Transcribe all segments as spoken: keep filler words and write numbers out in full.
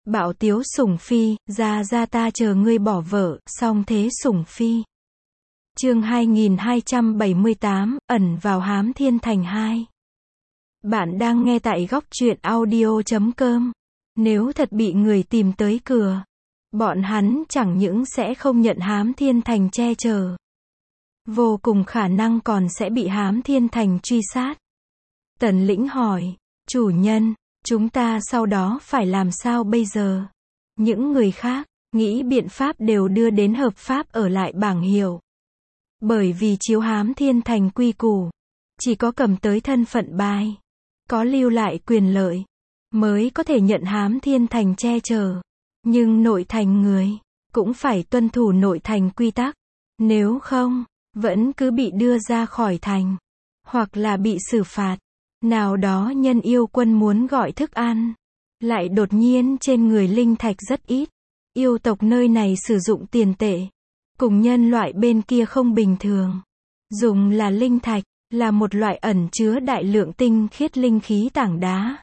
Bạo tiếu sủng phi, ra ra ta chờ ngươi bỏ vợ, song thế sủng phi. Chương hai nghìn hai trăm bảy mươi tám, ẩn vào hám thiên thành hai. Bạn đang nghe tại góc truyện audio chấm com. Nếu thật bị người tìm tới cửa, bọn hắn chẳng những sẽ không nhận hám thiên thành che chở, vô cùng khả năng còn sẽ bị hám thiên thành truy sát. Tần Lĩnh hỏi, chủ nhân, chúng ta sau đó phải làm sao bây giờ? Những người khác, nghĩ biện pháp đều đưa đến hợp pháp ở lại bảng hiệu. Bởi vì chiếu hám thiên thành quy củ, chỉ có cầm tới thân phận bài, có lưu lại quyền lợi, mới có thể nhận hám thiên thành che chở. Nhưng nội thành người, cũng phải tuân thủ nội thành quy tắc. Nếu không, vẫn cứ bị đưa ra khỏi thành, hoặc là bị xử phạt. Nào đó nhân yêu quân muốn gọi thức ăn, lại đột nhiên trên người linh thạch rất ít. Yêu tộc nơi này sử dụng tiền tệ, cùng nhân loại bên kia không bình thường. Dùng là linh thạch, là một loại ẩn chứa đại lượng tinh khiết linh khí tảng đá.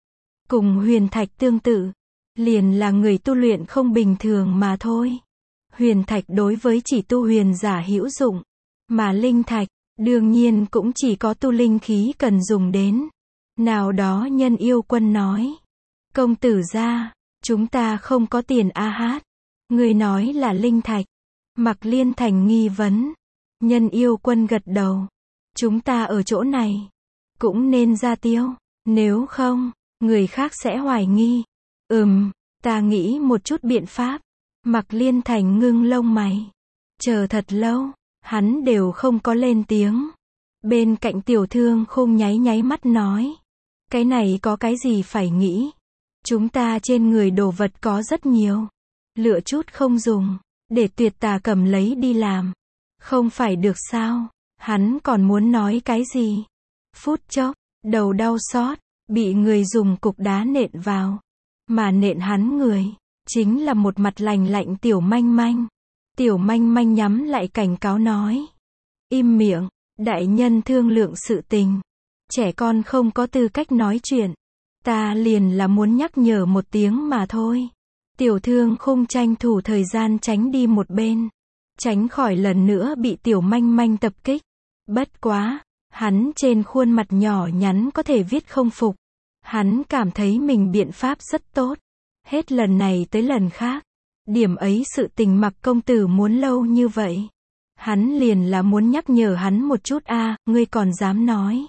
Cùng huyền thạch tương tự, liền là người tu luyện không bình thường mà thôi. Huyền thạch đối với chỉ tu huyền giả hữu dụng, mà linh thạch, đương nhiên cũng chỉ có tu linh khí cần dùng đến. Nào đó nhân yêu quân nói, công tử gia, chúng ta không có tiền a hát. Người nói là linh thạch. Mạc Liên Thành nghi vấn. Nhân yêu quân gật đầu. Chúng ta ở chỗ này, cũng nên ra tiêu. Nếu không, người khác sẽ hoài nghi. Ừm, ta nghĩ một chút biện pháp. Mạc Liên Thành ngưng lông mày. Chờ thật lâu, hắn đều không có lên tiếng. Bên cạnh tiểu thương khung nháy nháy mắt nói, cái này có cái gì phải nghĩ. Chúng ta trên người đồ vật có rất nhiều. Lựa chút không dùng, để tuyệt tà cầm lấy đi làm. Không phải được sao? Hắn còn muốn nói cái gì? Phút chốc, đầu đau xót, bị người dùng cục đá nện vào. Mà nện hắn người, chính là một mặt lành lạnh tiểu manh manh. Tiểu manh manh nhắm lại cảnh cáo nói, im miệng, đại nhân thương lượng sự tình. Trẻ con không có tư cách nói chuyện. Ta liền là muốn nhắc nhở một tiếng mà thôi. Tiểu thương khung tranh thủ thời gian tránh đi một bên, tránh khỏi lần nữa bị tiểu manh manh tập kích. Bất quá, hắn trên khuôn mặt nhỏ nhắn có thể viết không phục. Hắn cảm thấy mình biện pháp rất tốt. Hết lần này tới lần khác, điểm ấy sự tình Mạc công tử muốn lâu như vậy. Hắn liền là muốn nhắc nhở hắn một chút a, à, ngươi còn dám nói.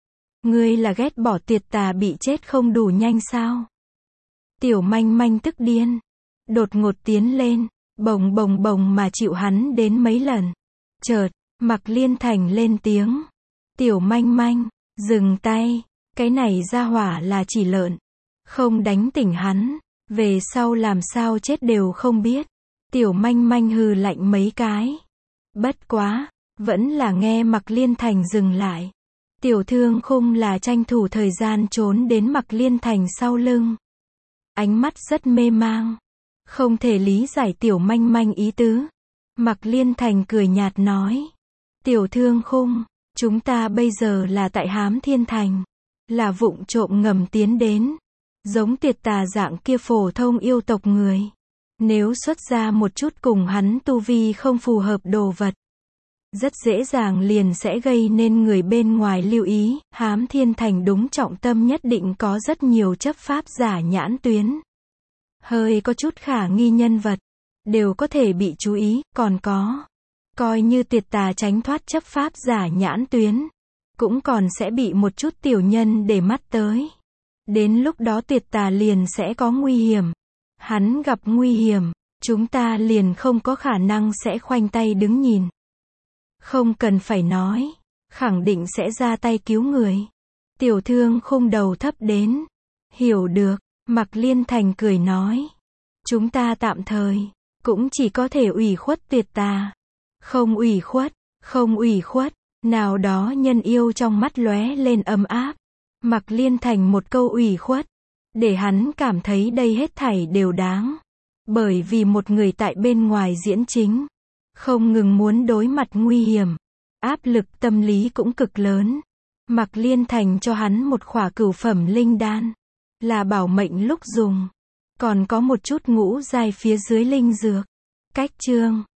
Ngươi là ghét bỏ tuyệt tà bị chết không đủ nhanh sao? Tiểu manh manh tức điên, đột ngột tiến lên, bồng bồng bồng mà chịu hắn đến mấy lần. Chợt, Mạc Liên Thành lên tiếng. Tiểu manh manh, dừng tay, cái này ra hỏa là chỉ lợn. Không đánh tỉnh hắn, về sau làm sao chết đều không biết. Tiểu manh manh hừ lạnh mấy cái. Bất quá, vẫn là nghe Mạc Liên Thành dừng lại. Tiểu thương khung là tranh thủ thời gian trốn đến Mạc Liên Thành sau lưng. Ánh mắt rất mê mang. Không thể lý giải tiểu manh manh ý tứ. Mạc Liên Thành cười nhạt nói. Tiểu thương khung, chúng ta bây giờ là tại hám thiên thành. Là vụng trộm ngầm tiến đến. Giống tuyệt tà dạng kia phổ thông yêu tộc người. Nếu xuất ra một chút cùng hắn tu vi không phù hợp đồ vật, rất dễ dàng liền sẽ gây nên người bên ngoài lưu ý. Hám thiên thành đúng trọng tâm nhất định có rất nhiều chấp pháp giả nhãn tuyến. Hơi có chút khả nghi nhân vật, đều có thể bị chú ý. Còn có, coi như tuyệt tà tránh thoát chấp pháp giả nhãn tuyến, cũng còn sẽ bị một chút tiểu nhân để mắt tới. Đến lúc đó tuyệt tà liền sẽ có nguy hiểm. Hắn gặp nguy hiểm, chúng ta liền không có khả năng sẽ khoanh tay đứng nhìn. Không cần phải nói, khẳng định sẽ ra tay cứu người. Tiểu thương khung đầu thấp đến. Hiểu được, Mạc Liên Thành cười nói. Chúng ta tạm thời, cũng chỉ có thể ủy khuất tuyệt tà. Không ủy khuất, không ủy khuất. Nào đó nhân yêu trong mắt lóe lên ấm áp. Mạc Liên Thành một câu ủy khuất, để hắn cảm thấy đây hết thảy đều đáng. Bởi vì một người tại bên ngoài diễn chính, không ngừng muốn đối mặt nguy hiểm, áp lực tâm lý cũng cực lớn. Mạc Liên Thành cho hắn một khỏa cửu phẩm linh đan, là bảo mệnh lúc dùng. Còn có một chút ngũ giai phía dưới linh dược. Cách chương